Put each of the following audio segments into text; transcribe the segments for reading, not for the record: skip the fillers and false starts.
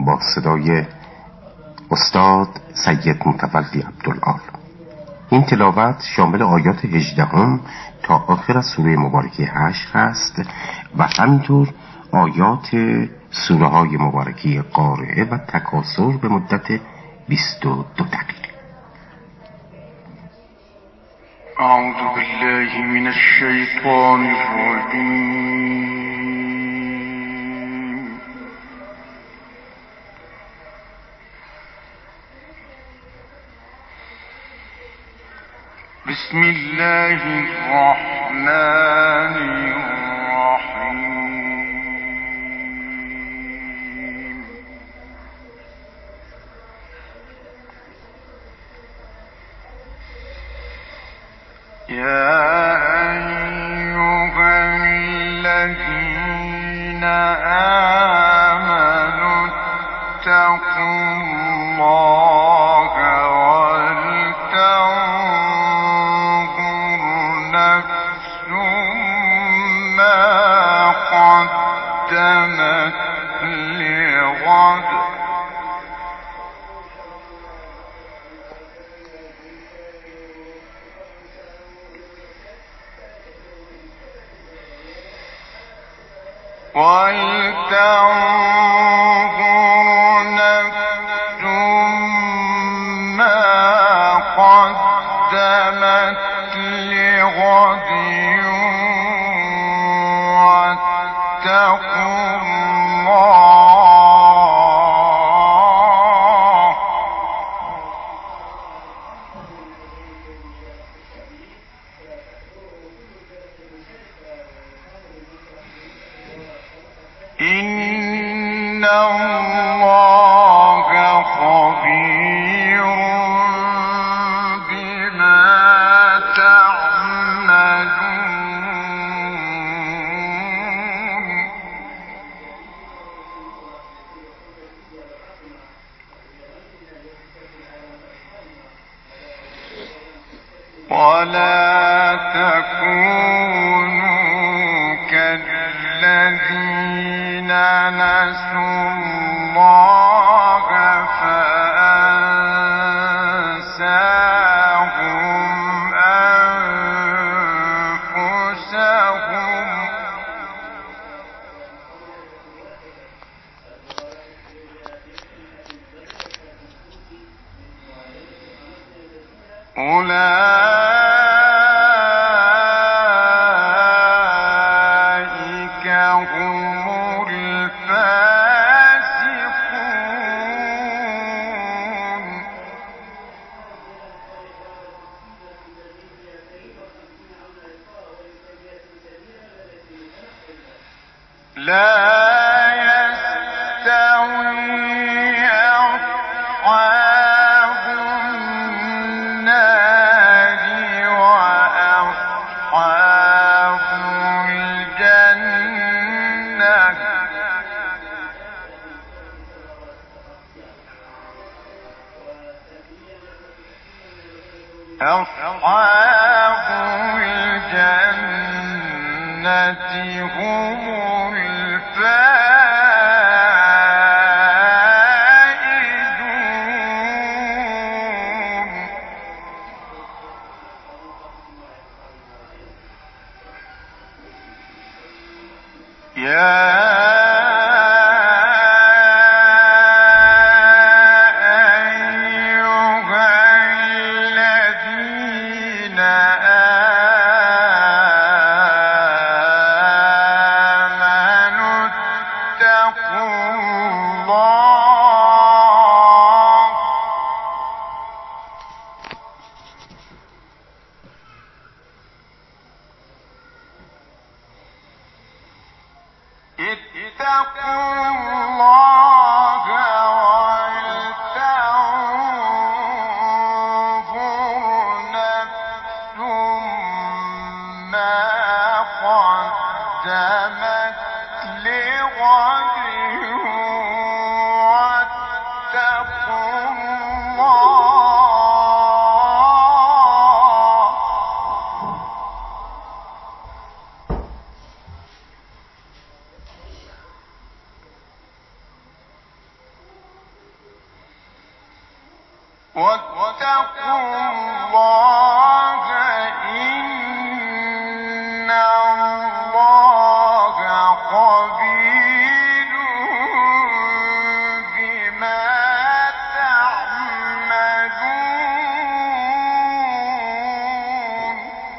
با صدای استاد سید متولی عبدالعال. این تلاوت شامل آیات 18 تا آخر از سوره مبارکه حشر است و همینطور آیات سوره های مبارکه قارعه و تکاثر به مدت 22 دقیقه. اعوذ بالله من الشیطان الرجیم. بسم الله الرحمن الرحیم. یا ایها الذین آمنوا اتقوا الله ولتنظر نفس ما قدمت لغد واتقوا الله إن الله خبير بما تعملون. ولا تكونوا كالذين نسوا الله فأنساهم أنفسهم أولئك هم الفاسقون. لا يستوي أصحاب النار وأصحاب الجنة أصحاب الجنة هم الفائزون. يا أيها الذين آمنوا اتقوا الله اتقوا الله ولتنظر نفس ما قدمت لغد واتقوا الله إن الله خبير بما تعملون.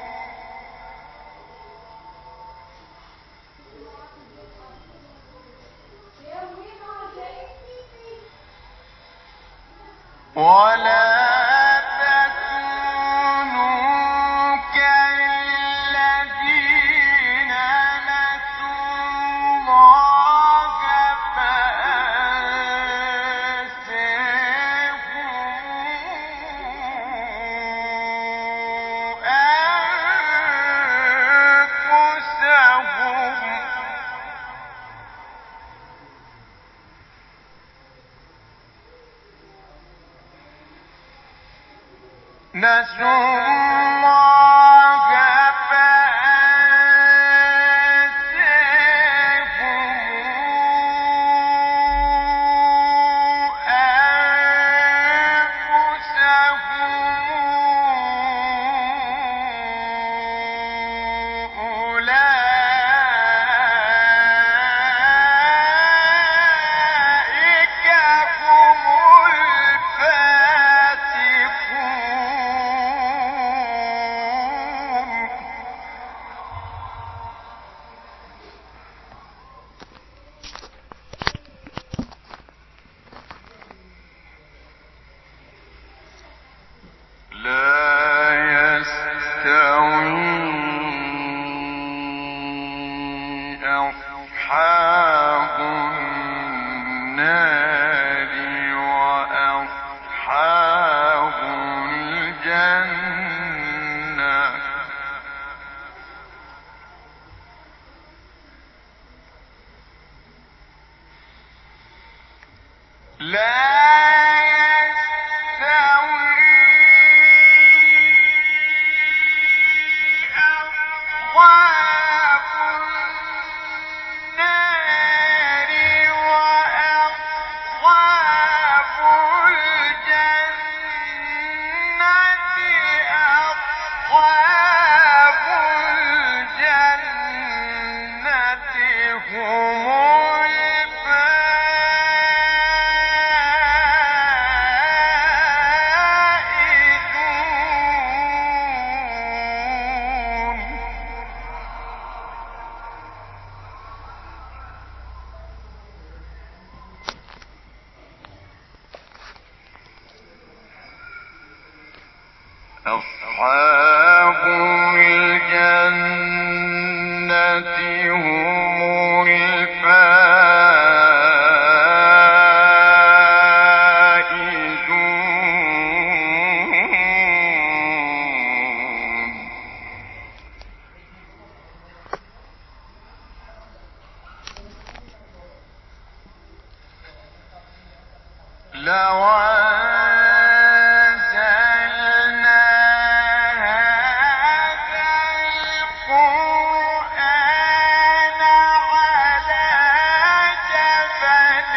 ولا تكونوا كالذين نسوا الله فأنساهم أنفسهم. نسوا الله فأنساهم أولئك هم الفاسقون. لا يستوي أصحاب النار وأصحاب الجنة. لا يستوي أصحاب النار وأصحاب الجنة. أصحاب الجنة هم الفائزون. أصحاب الجنة هم الفائزون. لو أنزلنا هذا القرآن على جبل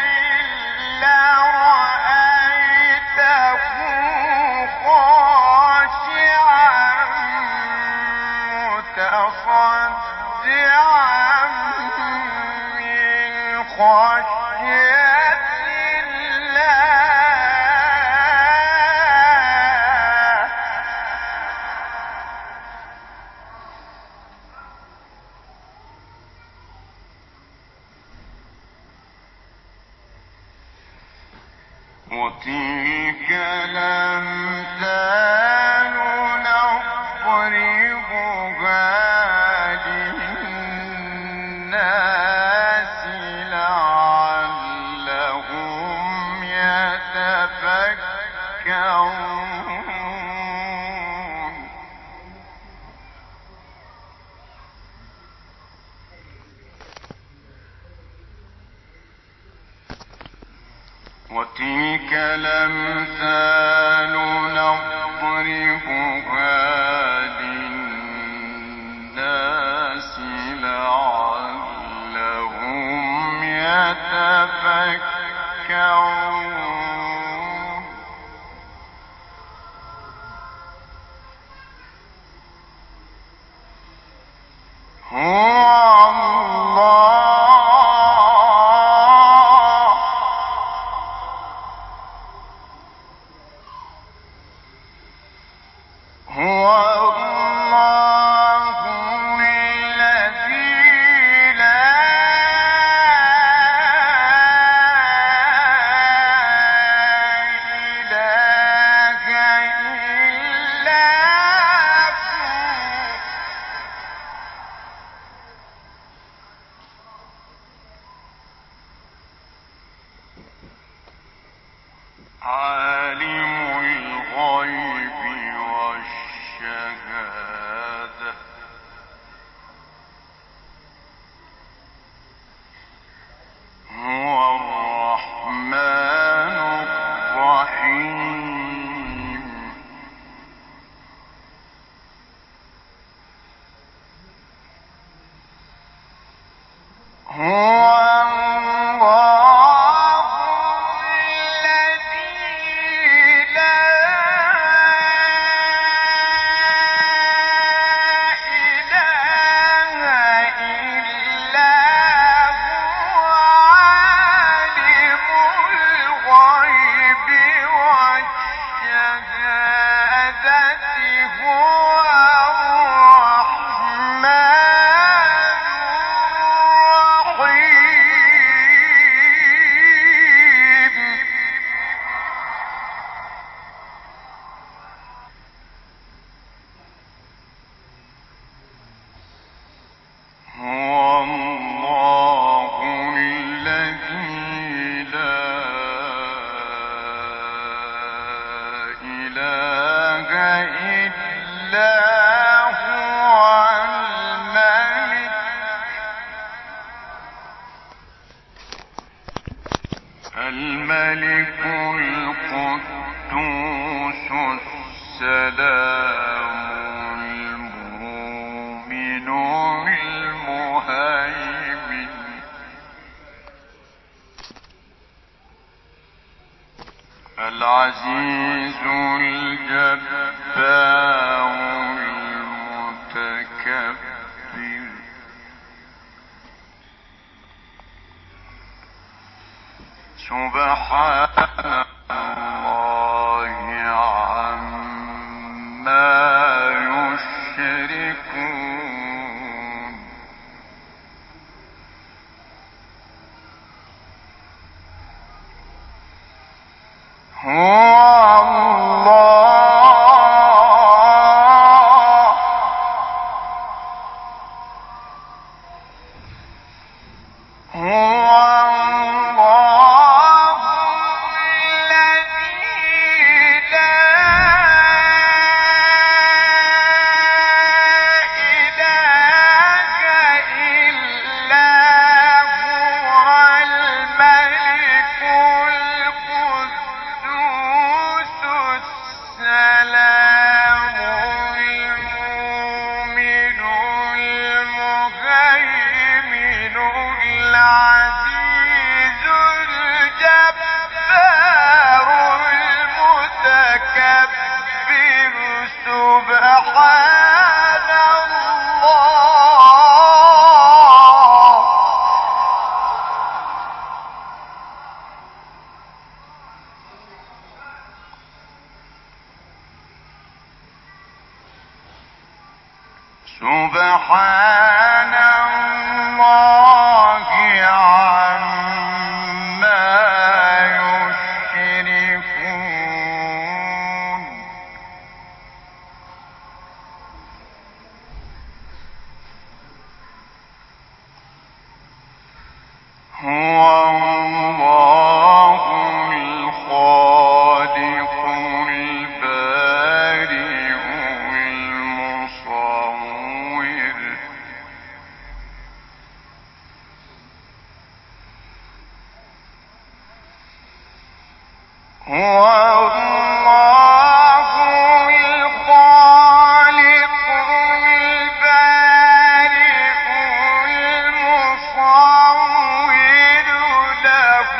لرأيته خاشعا متصدعا من خشية الله. وتلك الأمثال نضربها للناس لعلهم يتفكرون. وتلك الأمثال نضربها للناس لعلهم يتفكرون. عالم الغيب والشهادة هو الرحمن الرحيم هو الملك القدوس السلام المؤمن المهيمن العزيز الجبار المتكبر سبحان الله عما يشركون سبحان الله عما يشركون هو الله الخالق البارئ المصور هو الله الخالق البارئ المصور له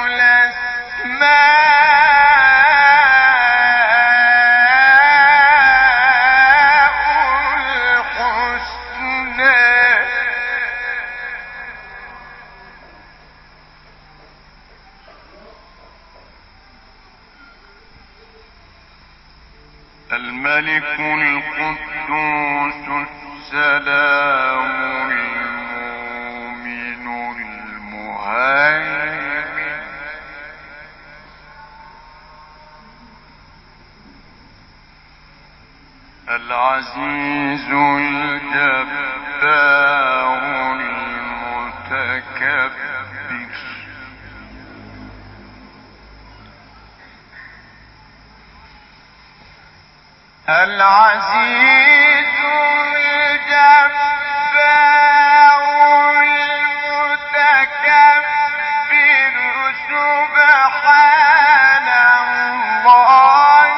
الأسماء الحسنى الملك القدوس السلام المؤمن المهيمن العزيز الجبار المتكبر العزيز الجبار المتكبر سبحان الله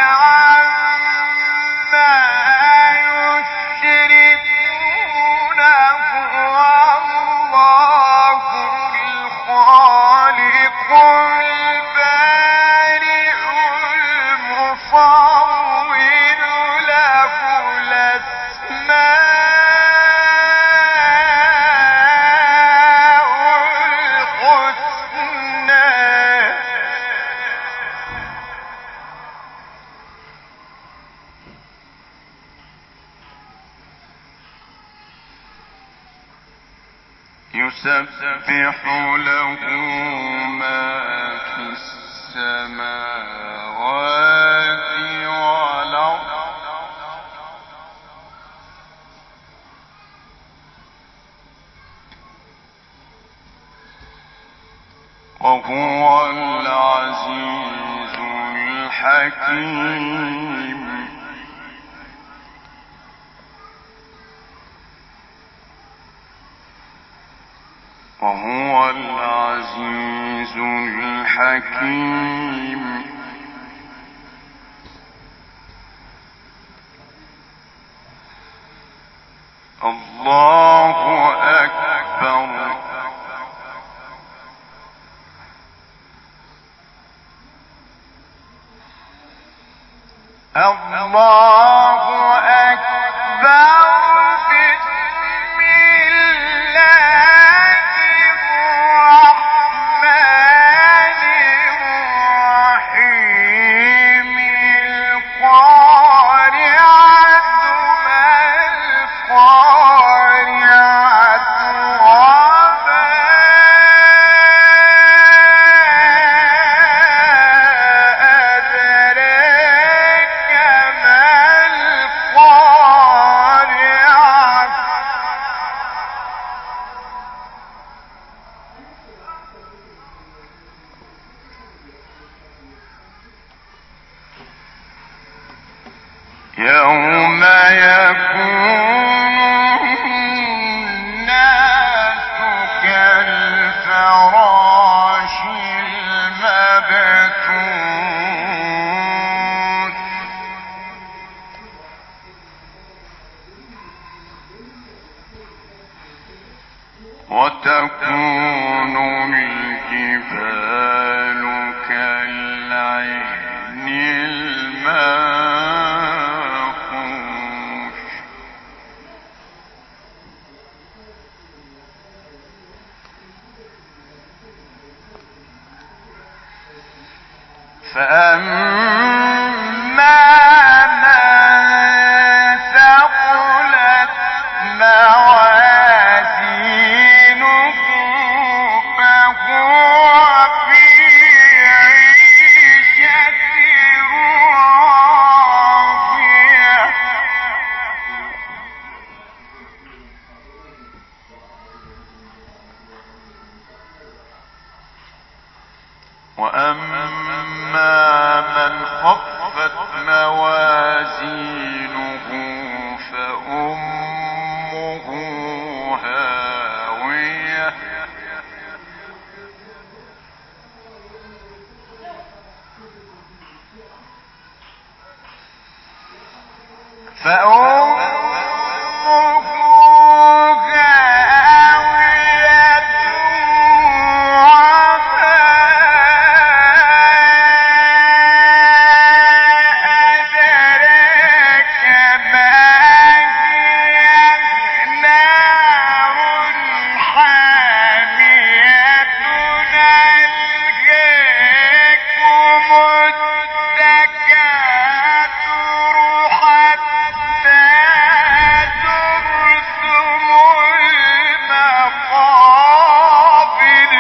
عما يشركون هو الله الخالق البارئ المصور له الأسماء الحسنى. يسبح له ما في السماوات والأرض وهو العزيز الحكيم. وهو العزيز الحكيم. الله أكبر. الله أكبر. بسم الله الرحمن الرحيم. القارعة ما القارعة وما أدراك ما القارعة. يوم يكون الناس كالفراش المبثوث. وتكون الجبال كالعهن المنفوش. فأما من ثقلت موازينه فهو في عيشة راضية. وأما من خفت موازينه فأمه هاوية. فأمه هاوية وما أدراك ما هي. نار حامية نلهيكم التكاثر حتى زرتم المقابر.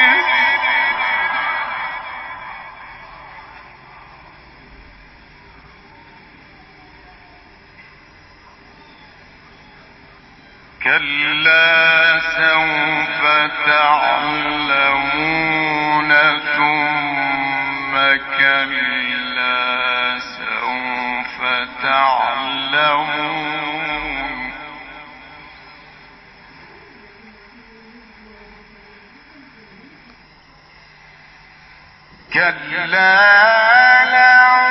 كلا سوف تعلمون ثم كلا سوف تعلمون كلا لو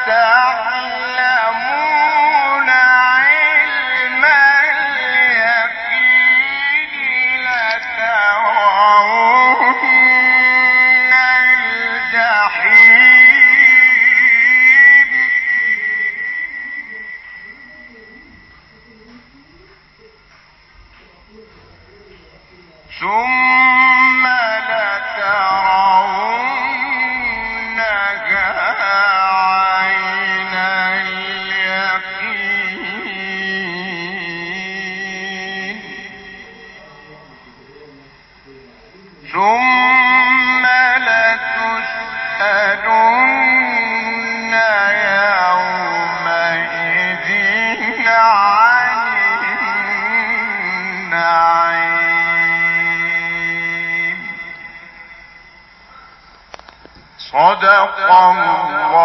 تعلمون علم اليقين لترون الجحيم ثم لترونها عين اليقين ثم لتسألن يومئذ عن النعيم صدق الله